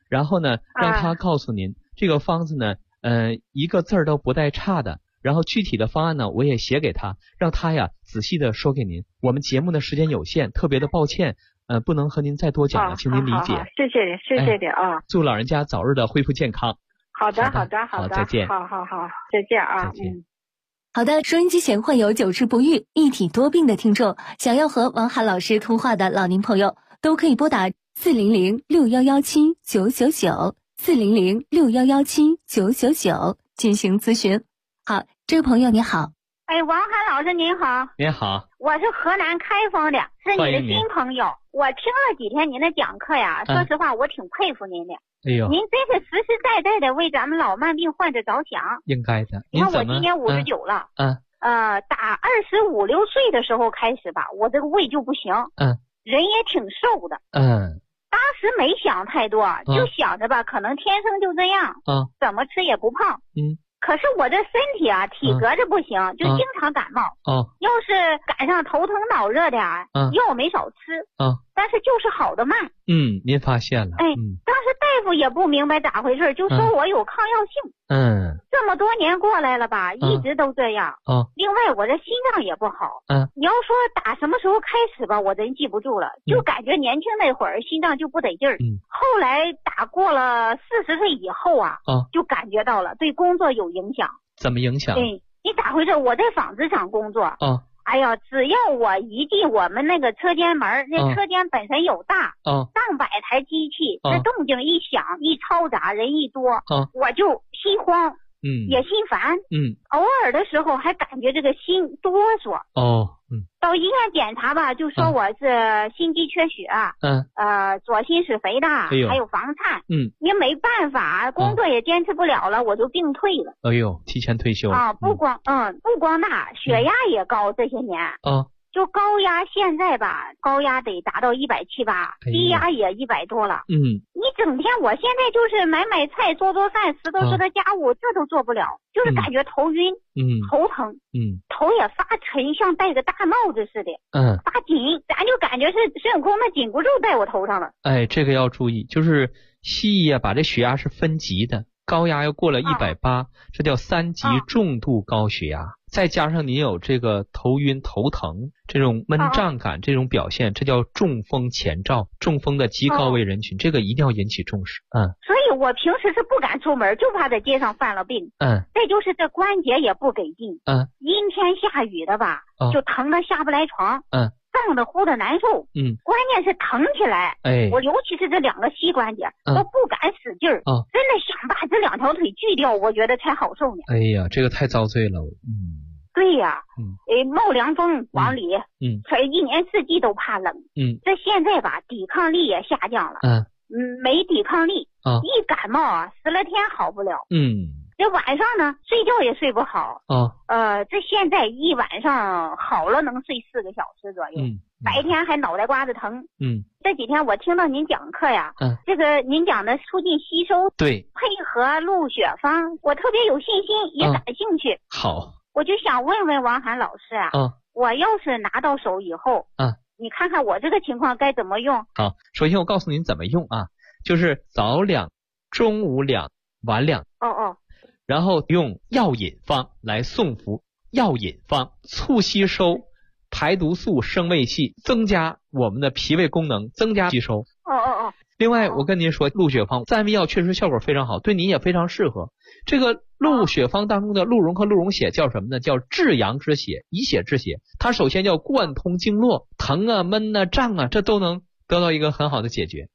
然后呢，让他告诉您这个方子呢，一个字儿都不带差的。然后具体的方案呢，我也写给他，让他呀仔细的说给您。我们节目的时间有限，特别的抱歉，不能和您再多讲了，请您理解。 好，谢谢你，谢谢你啊！ 祝老人家早日的恢复健康。 好的， 再见。 好，再见啊！ 再见。 好的，收音机前患有久治不愈、一体多病的听众，想要和王涵老师通话的老年朋友，都可以拨打400-6117-999，400-6117-999进行咨询。好，这位朋友你好。 王涵老师您好。 您好， 我是河南开封的，是你的新朋友。我听了几天您的讲课呀，说实话我挺佩服您的。 哎呦， 您真是实实在在的为咱们老慢病患者着想。 应该的。 你看我今年59了。打25、6岁的时候开始吧，我这个胃就不行。人也挺瘦的。当时没想太多，就想着吧，可能天生就这样。怎么吃也不胖。可是我这身体啊，体格子不行，就经常感冒。要是赶上头疼脑热的药没少吃。但是就是好的慢。 您发现了。 当时大夫也不明白咋回事，就说我有抗药性。这么多年过来了吧，一直都这样。另外我这心脏也不好。你要说打什么时候开始吧，我真记不住了，就感觉年轻那会儿心脏就不得劲儿。后来打过了40岁以后就感觉到了对工作有影响。 怎么影响？ 你咋回事？我在纺织厂工作。哎呀，只要我一进我们那个车间门，那车间本身有大，上百台机器，这动静一响，一嘈杂，人一多，我就心慌，也心烦，偶尔的时候还感觉这个心哆嗦。到医院检查吧，就说我是心肌缺血，左心室肥大，还有房颤。也没办法，工作也坚持不了了，我就病退了。 哎呦，提前退休不光那，血压也高，这些年就高压现在吧，高压得达到170、180，低压也100多了。你整天我现在就是买菜、做饭、拾掇家务，这都做不了，就是感觉头晕，头疼，头也发沉，像戴个大帽子似的，发紧，咱就感觉是孙悟空的紧箍咒在我头上了。 这个要注意，就是西医把这血压是分级的，高压要过了180，这叫3级重度高血压。再加上你有这个头晕头疼这种闷胀感这种表现，这叫中风前兆，中风的极高危人群，这个一定要引起重视。 所以我平时是不敢出门，就怕在街上犯了病。再就是这关节也不给劲。阴天下雨的吧，就疼得下不来床。胀得呼的难受。关键是疼起来。我尤其是这2个膝关节都不敢使劲儿。真的想把这2条腿锯掉，我觉得才好受呢。 哎呀，这个太遭罪了。 对呀。冒凉风往里。一年四季都怕冷。这现在吧，抵抗力也下降了。没抵抗力。一感冒10来天好不了。这晚上呢，睡觉也睡不好。这现在一晚上好了能睡4个小时左右。白天还脑袋瓜子疼。这几天我听到您讲课呀，这个您讲的促进吸收， 对， 配合鹿血方，我特别有信心，也感兴趣。 好， 我就想问问王涵老师我要是拿到手以后，你看看我这个情况该怎么用？ 好，首先我告诉您怎么用就是早2、中午2、晚2。然后用药引方来送服。药引方促吸收，排毒素，升胃气，增加我们的脾胃功能，增加吸收。另外我跟您说，鹿血方3味药确实效果非常好，对您也非常适合。这个鹿血方当中的鹿茸和鹿茸血叫什么呢？叫至阳之血，以血治血。它首先叫贯通经络，疼闷胀这都能得到一个很好的解决。